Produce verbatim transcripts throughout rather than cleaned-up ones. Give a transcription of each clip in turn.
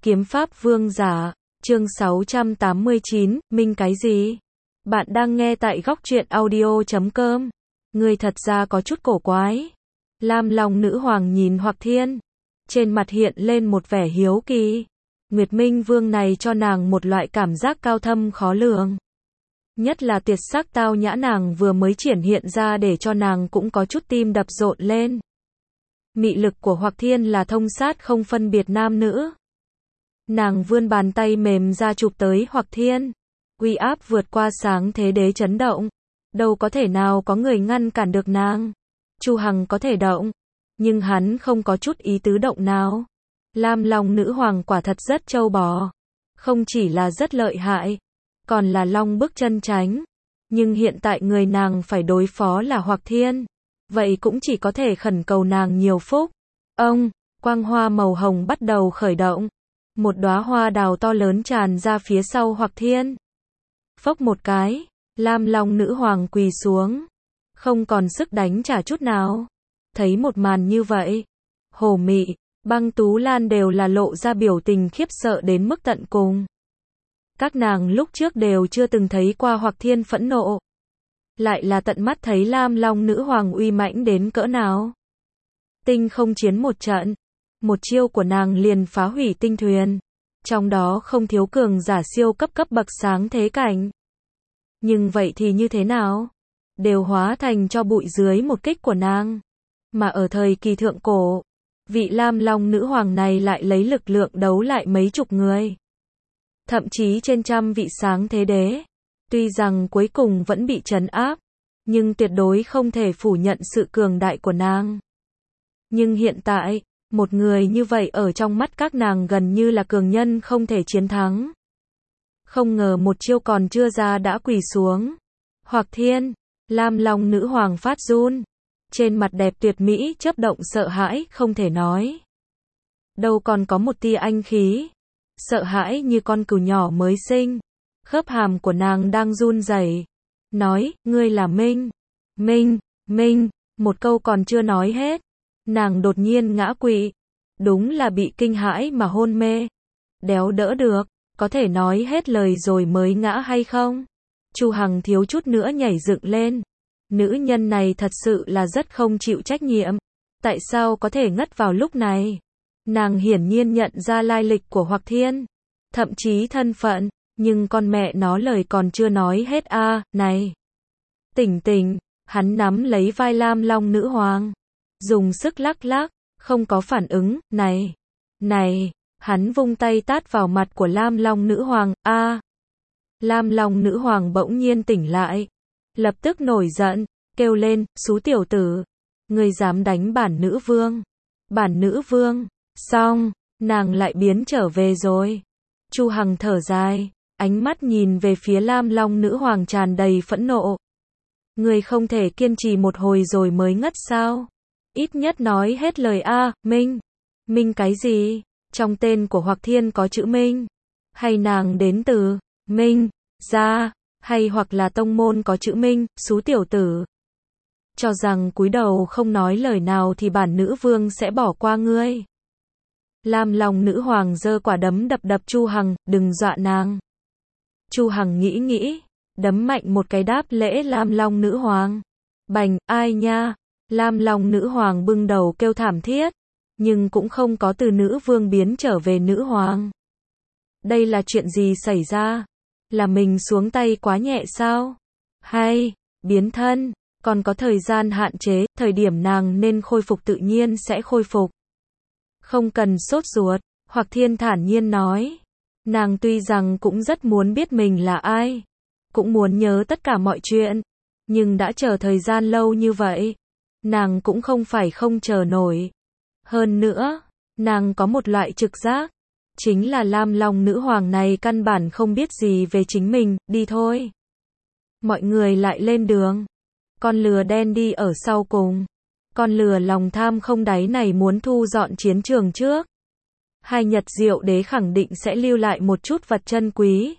Kiếm pháp vương giả, chương sáu trăm tám mươi chín, Minh cái gì? Bạn đang nghe tại góc truyện audio chấm com. Người thật ra có chút cổ quái. Lam Long nữ hoàng nhìn Hoặc Thiên. Trên mặt hiện lên một vẻ hiếu kỳ. Nguyệt Minh vương này cho nàng một loại cảm giác cao thâm khó lường. Nhất là tuyệt sắc tao nhã nàng vừa mới triển hiện ra để cho nàng cũng có chút tim đập rộn lên. Mị lực của Hoặc Thiên là thông sát không phân biệt nam nữ. Nàng vươn bàn tay mềm ra chụp tới Hoặc Thiên. Uy áp vượt qua sáng thế đế chấn động. Đâu có thể nào có người ngăn cản được nàng. Chu Hằng có thể động, nhưng hắn không có chút ý tứ động nào. Lam Long nữ hoàng quả thật rất trâu bò. Không chỉ là rất lợi hại, còn là long bức chân tránh. Nhưng hiện tại người nàng phải đối phó là Hoặc Thiên. Vậy cũng chỉ có thể khẩn cầu nàng nhiều phúc. Ông, quang hoa màu hồng bắt đầu khởi động. Một đóa hoa đào to lớn tràn ra phía sau Hoặc Thiên. Phốc một cái, Lam Long nữ hoàng quỳ xuống. Không còn sức đánh trả chút nào. Thấy một màn như vậy, Hồ Mị, Băng Tú Lan đều là lộ ra biểu tình khiếp sợ đến mức tận cùng. Các nàng lúc trước đều chưa từng thấy qua Hoặc Thiên phẫn nộ. Lại là tận mắt thấy Lam Long nữ hoàng uy mãnh đến cỡ nào. Tinh không chiến một trận. Một chiêu của nàng liền phá hủy tinh thuyền. Trong đó không thiếu cường giả siêu cấp cấp bậc sáng thế cảnh. Nhưng vậy thì như thế nào? Đều hóa thành cho bụi dưới một kích của nàng. Mà ở thời kỳ thượng cổ, vị Lam Long nữ hoàng này lại lấy lực lượng đấu lại mấy chục người. Thậm chí trên trăm vị sáng thế đế. Tuy rằng cuối cùng vẫn bị trấn áp, nhưng tuyệt đối không thể phủ nhận sự cường đại của nàng. Nhưng hiện tại, một người như vậy ở trong mắt các nàng gần như là cường nhân không thể chiến thắng. Không ngờ một chiêu còn chưa ra đã quỳ xuống. Hoặc Thiên, Lam Long nữ hoàng phát run. Trên mặt đẹp tuyệt mỹ chớp động sợ hãi không thể nói. Đâu còn có một tia anh khí. Sợ hãi như con cừu nhỏ mới sinh. Khớp hàm của nàng đang run rẩy. Nói, ngươi là Minh. Minh, Minh, một câu còn chưa nói hết. Nàng đột nhiên ngã quỵ. Đúng là bị kinh hãi mà hôn mê. Đéo đỡ được, có thể nói hết lời rồi mới ngã hay không? Chu Hằng thiếu chút nữa nhảy dựng lên. Nữ nhân này thật sự là rất không chịu trách nhiệm. Tại sao có thể ngất vào lúc này? Nàng hiển nhiên nhận ra lai lịch của Hoặc Thiên. Thậm chí thân phận. Nhưng con mẹ nó lời còn chưa nói hết a, à, này. Tỉnh tỉnh, hắn nắm lấy vai Lam Long nữ hoàng. Dùng sức lắc lắc, không có phản ứng, này. Này, hắn vung tay tát vào mặt của Lam Long nữ hoàng, a. À. Lam Long nữ hoàng bỗng nhiên tỉnh lại. Lập tức nổi giận, kêu lên, xú tiểu tử. Ngươi dám đánh bản nữ vương. Bản nữ vương, xong, nàng lại biến trở về rồi. Chu Hằng thở dài. Ánh mắt nhìn về phía Lam Long nữ hoàng tràn đầy phẫn nộ. Người không thể kiên trì một hồi rồi mới ngất sao? Ít nhất nói hết lời a, à, Minh. Minh cái gì? Trong tên của Hoặc Thiên có chữ Minh? Hay nàng đến từ Minh gia? Hay hoặc là tông môn có chữ Minh, xú tiểu tử? Cho rằng cúi đầu không nói lời nào thì bản nữ vương sẽ bỏ qua ngươi. Lam Long nữ hoàng giơ quả đấm đập đập Chu Hằng, đừng dọa nàng. Chu Hằng nghĩ nghĩ, đấm mạnh một cái đáp lễ Lam Long nữ hoàng. Bành, ai nha? Lam Long nữ hoàng bưng đầu kêu thảm thiết, nhưng cũng không có từ nữ vương biến trở về nữ hoàng. Đây là chuyện gì xảy ra? Là mình xuống tay quá nhẹ sao? Hay, biến thân, còn có thời gian hạn chế, thời điểm nàng nên khôi phục tự nhiên sẽ khôi phục. Không cần sốt ruột, Hoặc Thiên thản nhiên nói. Nàng tuy rằng cũng rất muốn biết mình là ai, cũng muốn nhớ tất cả mọi chuyện, nhưng đã chờ thời gian lâu như vậy, nàng cũng không phải không chờ nổi. Hơn nữa, nàng có một loại trực giác, chính là Lam Long nữ hoàng này căn bản không biết gì về chính mình, đi thôi. Mọi người lại lên đường. Con lừa đen đi ở sau cùng. Con lừa lòng tham không đáy này muốn thu dọn chiến trường trước. Hai Nhật Diệu Đế khẳng định sẽ lưu lại một chút vật chân quý.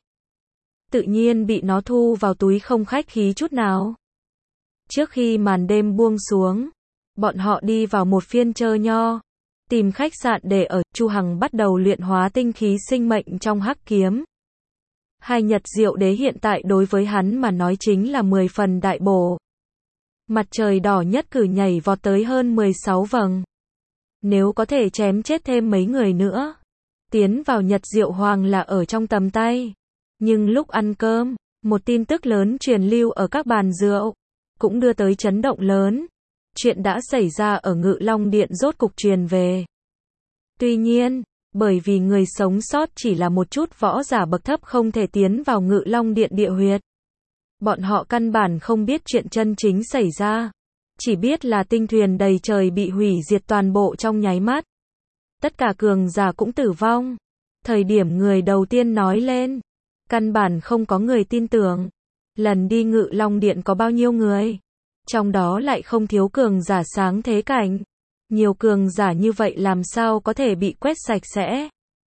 Tự nhiên bị nó thu vào túi không khách khí chút nào. Trước khi màn đêm buông xuống, bọn họ đi vào một phiên chợ nho. Tìm khách sạn để ở, Chu Hằng bắt đầu luyện hóa tinh khí sinh mệnh trong hắc kiếm. Hai Nhật Diệu Đế hiện tại đối với hắn mà nói chính là mười phần đại bổ. Mặt trời đỏ nhất cử nhảy vọt tới hơn mười sáu vầng. Nếu có thể chém chết thêm mấy người nữa, tiến vào Nhật Diệu Hoàng là ở trong tầm tay. Nhưng lúc ăn cơm, một tin tức lớn truyền lưu ở các bàn rượu, cũng đưa tới chấn động lớn. Chuyện đã xảy ra ở Ngự Long Điện rốt cục truyền về. Tuy nhiên, bởi vì người sống sót chỉ là một chút võ giả bậc thấp không thể tiến vào Ngự Long Điện địa huyệt. Bọn họ căn bản không biết chuyện chân chính xảy ra. Chỉ biết là tinh thuyền đầy trời bị hủy diệt toàn bộ trong nháy mắt. Tất cả cường giả cũng tử vong. Thời điểm người đầu tiên nói lên, căn bản không có người tin tưởng. Lần đi Ngự Long Điện có bao nhiêu người? Trong đó lại không thiếu cường giả sáng thế cảnh. Nhiều cường giả như vậy làm sao có thể bị quét sạch sẽ?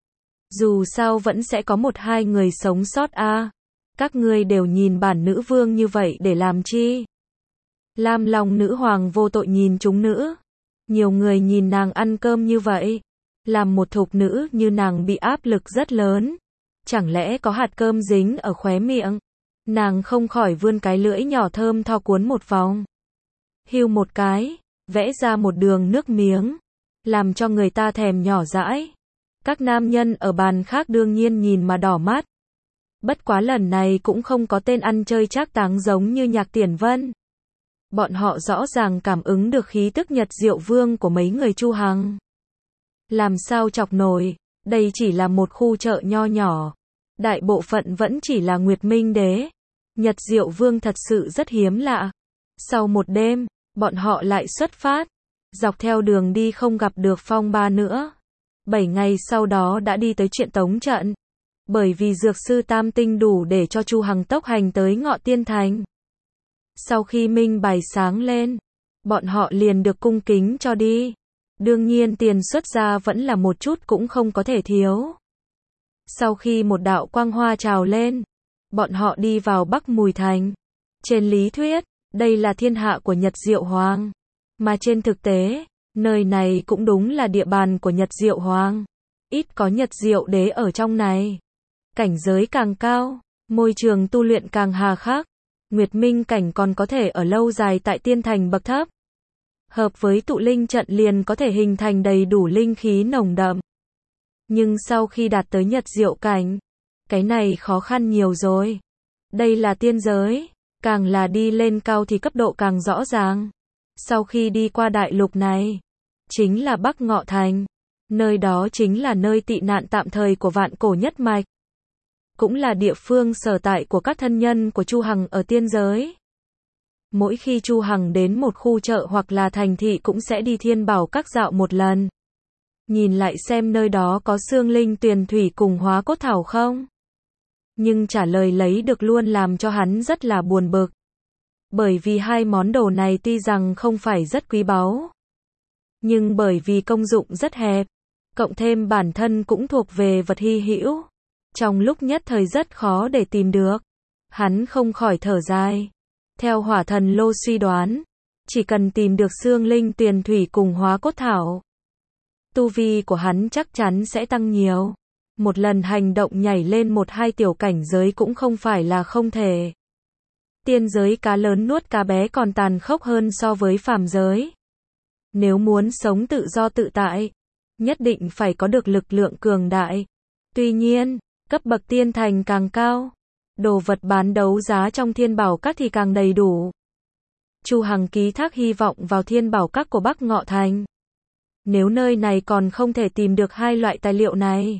Dù sao vẫn sẽ có một hai người sống sót a. À. Các ngươi đều nhìn bản nữ vương như vậy để làm chi? Lam Long nữ hoàng vô tội nhìn chúng nữ. Nhiều người nhìn nàng ăn cơm như vậy. Làm một thục nữ như nàng bị áp lực rất lớn. Chẳng lẽ có hạt cơm dính ở khóe miệng? Nàng không khỏi vươn cái lưỡi nhỏ thơm tho cuốn một vòng. Hưu một cái, vẽ ra một đường nước miếng. Làm cho người ta thèm nhỏ dãi. Các nam nhân ở bàn khác đương nhiên nhìn mà đỏ mắt. Bất quá lần này cũng không có tên ăn chơi trác táng giống như Nhạc Tiền Vân. Bọn họ rõ ràng cảm ứng được khí tức Nhật Diệu Vương của mấy người Chu Hằng. Làm sao chọc nổi, đây chỉ là một khu chợ nho nhỏ. Đại bộ phận vẫn chỉ là Nguyệt Minh Đế. Nhật Diệu Vương thật sự rất hiếm lạ. Sau một đêm, bọn họ lại xuất phát. Dọc theo đường đi không gặp được phong ba nữa. Bảy ngày sau đó đã đi tới Truyện Tống Trận. Bởi vì dược sư tam tinh đủ để cho Chu Hằng tốc hành tới Ngọ Tiên Thành. Sau khi minh bài sáng lên, bọn họ liền được cung kính cho đi. Đương nhiên tiền xuất ra vẫn là một chút cũng không có thể thiếu. Sau khi một đạo quang hoa trào lên, bọn họ đi vào Bắc Mùi Thành. Trên lý thuyết, đây là thiên hạ của Nhật Diệu Hoàng. Mà trên thực tế, nơi này cũng đúng là địa bàn của Nhật Diệu Hoàng. Ít có Nhật Diệu Đế ở trong này. Cảnh giới càng cao, môi trường tu luyện càng hà khắc. Nguyệt Minh cảnh còn có thể ở lâu dài tại tiên thành bậc thấp. Hợp với tụ linh trận liền có thể hình thành đầy đủ linh khí nồng đậm. Nhưng sau khi đạt tới Nhật Diệu cảnh, cái này khó khăn nhiều rồi. Đây là tiên giới, càng là đi lên cao thì cấp độ càng rõ ràng. Sau khi đi qua đại lục này, chính là Bắc Ngọ Thành. Nơi đó chính là nơi tị nạn tạm thời của Vạn Cổ Nhất Mạch. Cũng là địa phương sở tại của các thân nhân của Chu Hằng ở tiên giới. Mỗi khi Chu Hằng đến một khu chợ hoặc là thành thị cũng sẽ đi Thiên Bảo Các dạo một lần. Nhìn lại xem nơi đó có xương linh tuyền thủy cùng hóa cốt thảo không? Nhưng trả lời lấy được luôn làm cho hắn rất là buồn bực. Bởi vì hai món đồ này tuy rằng không phải rất quý báu, nhưng bởi vì công dụng rất hẹp, cộng thêm bản thân cũng thuộc về vật hy hữu, trong lúc nhất thời rất khó để tìm được. Hắn không khỏi thở dài. Theo Hỏa Thần Lô suy đoán, chỉ cần tìm được xương linh tuyền thủy cùng hóa cốt thảo, tu vi của hắn chắc chắn sẽ tăng nhiều. Một lần hành động nhảy lên một hai tiểu cảnh giới cũng không phải là không thể. Tiên giới cá lớn nuốt cá bé còn tàn khốc hơn so với phàm giới. Nếu muốn sống tự do tự tại, nhất định phải có được lực lượng cường đại. Tuy nhiên, cấp bậc tiên thành càng cao, đồ vật bán đấu giá trong Thiên Bảo Các thì càng đầy đủ. Chu Hằng ký thác hy vọng vào Thiên Bảo Các của Bắc Ngọ Thành. Nếu nơi này còn không thể tìm được hai loại tài liệu này,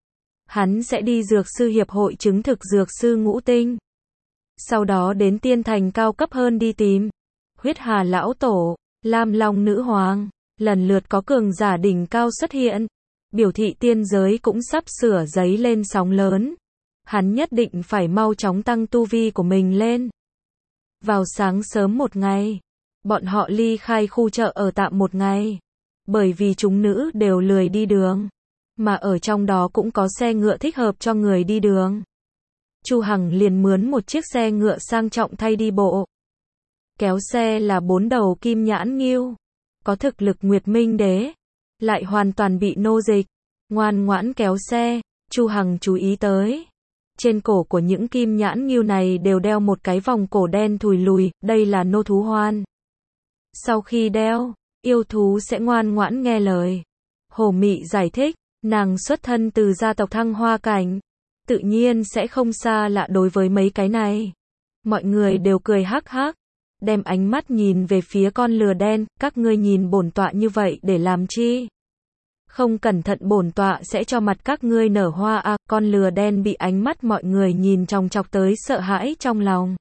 hắn sẽ đi Dược sư hiệp hội chứng thực Dược sư ngũ tinh. Sau đó đến tiên thành cao cấp hơn đi tìm. Huyết Hà lão tổ, Lam Long nữ hoàng, lần lượt có cường giả đỉnh cao xuất hiện. Biểu thị tiên giới cũng sắp sửa giấy lên sóng lớn. Hắn nhất định phải mau chóng tăng tu vi của mình lên. Vào sáng sớm một ngày, bọn họ ly khai khu chợ ở tạm một ngày. Bởi vì chúng nữ đều lười đi đường, mà ở trong đó cũng có xe ngựa thích hợp cho người đi đường. Chu Hằng liền mướn một chiếc xe ngựa sang trọng thay đi bộ. Kéo xe là bốn đầu kim nhãn ngưu, có thực lực Nguyệt Minh Đế. lại hoàn toàn bị nô dịch. Ngoan ngoãn kéo xe, Chu Hằng chú ý tới. Trên cổ của những kim nhãn ngưu này đều đeo một cái vòng cổ đen thùi lùi, đây là nô thú hoan. Sau khi đeo, yêu thú sẽ ngoan ngoãn nghe lời. Hồ Mị giải thích, nàng xuất thân từ gia tộc Thăng Hoa Cảnh, tự nhiên sẽ không xa lạ đối với mấy cái này. Mọi người đều cười hắc hắc, đem ánh mắt nhìn về phía con lừa đen, các ngươi nhìn bổn tọa như vậy để làm chi? Không cẩn thận bổn tọa sẽ cho mặt các ngươi nở hoa à, con lừa đen bị ánh mắt mọi người nhìn chòng chọc tới sợ hãi trong lòng.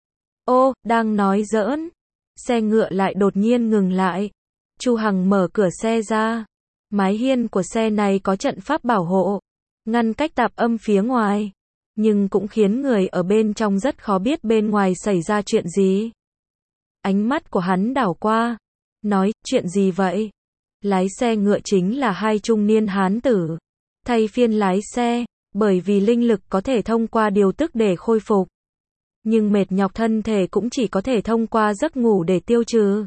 Ô, đang nói giỡn, xe ngựa lại đột nhiên ngừng lại. Chu Hằng mở cửa xe ra, mái hiên của xe này có trận pháp bảo hộ, ngăn cách tạp âm phía ngoài, nhưng cũng khiến người ở bên trong rất khó biết bên ngoài xảy ra chuyện gì. Ánh mắt của hắn đảo qua, nói, chuyện gì vậy? Lái xe ngựa chính là hai trung niên hán tử, thay phiên lái xe, bởi vì linh lực có thể thông qua điều tức để khôi phục. Nhưng mệt nhọc thân thể cũng chỉ có thể thông qua giấc ngủ để tiêu trừ.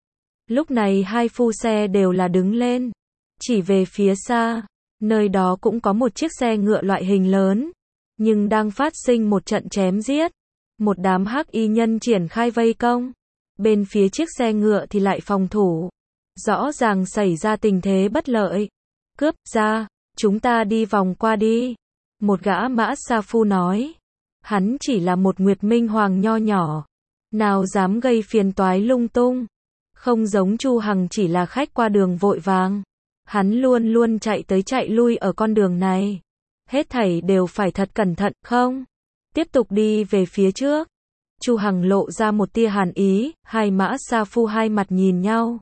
Lúc này hai phu xe đều là đứng lên, chỉ về phía xa, nơi đó cũng có một chiếc xe ngựa loại hình lớn, nhưng đang phát sinh một trận chém giết. Một đám hắc y nhân triển khai vây công, bên phía chiếc xe ngựa thì lại phòng thủ. Rõ ràng xảy ra tình thế bất lợi. Cướp ra, chúng ta đi vòng qua đi. Một gã mã sa phu nói. Hắn chỉ là một Nguyệt Minh Hoàng nho nhỏ, nào dám gây phiền toái lung tung. Không giống Chu Hằng chỉ là khách qua đường vội vàng. Hắn luôn luôn chạy tới chạy lui ở con đường này. Hết thảy đều phải thật cẩn thận, không? Tiếp tục đi về phía trước. Chu Hằng lộ ra một tia hàn ý, hai mã sa phu hai mặt nhìn nhau.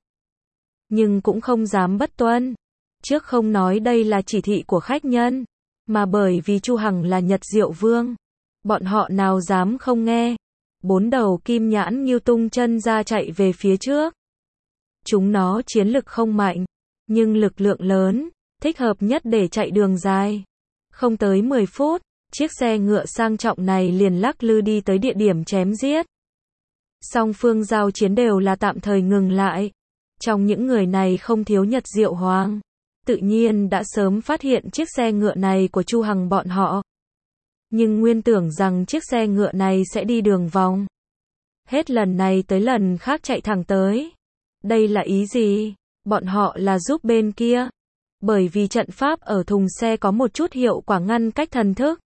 Nhưng cũng không dám bất tuân. Trước không nói đây là chỉ thị của khách nhân, mà bởi vì Chu Hằng là Nhật Diệu Vương. Bọn họ nào dám không nghe. Bốn đầu kim nhãn như tung chân ra chạy về phía trước. Chúng nó chiến lực không mạnh, nhưng lực lượng lớn, thích hợp nhất để chạy đường dài. Không tới mười phút, chiếc xe ngựa sang trọng này liền lắc lư đi tới địa điểm chém giết. Song phương giao chiến đều là tạm thời ngừng lại. Trong những người này không thiếu Nhật Diệu Hoàng, tự nhiên đã sớm phát hiện chiếc xe ngựa này của Chu Hằng bọn họ. Nhưng nguyên tưởng rằng chiếc xe ngựa này sẽ đi đường vòng. Hết lần này tới lần khác chạy thẳng tới. Đây là ý gì? Bọn họ là giúp bên kia. Bởi vì trận pháp ở thùng xe có một chút hiệu quả ngăn cách thần thức.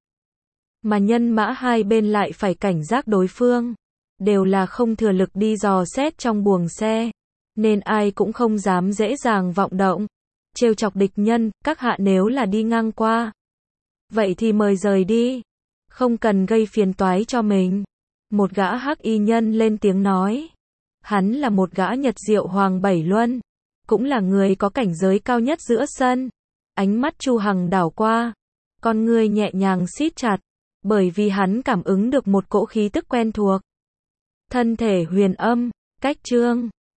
Mà nhân mã hai bên lại phải cảnh giác đối phương. Đều là không thừa lực đi dò xét trong buồng xe. Nên ai cũng không dám dễ dàng vọng động. Trêu chọc địch nhân, các hạ nếu là đi ngang qua. Vậy thì mời rời đi. Không cần gây phiền toái cho mình. Một gã hắc y nhân lên tiếng nói. Hắn là một gã Nhật Diệu Hoàng Bảy Luân. Cũng là người có cảnh giới cao nhất giữa sân. Ánh mắt Chu Hằng đảo qua. Con người nhẹ nhàng siết chặt. Bởi vì hắn cảm ứng được một cỗ khí tức quen thuộc. Thân thể huyền âm, cách chương.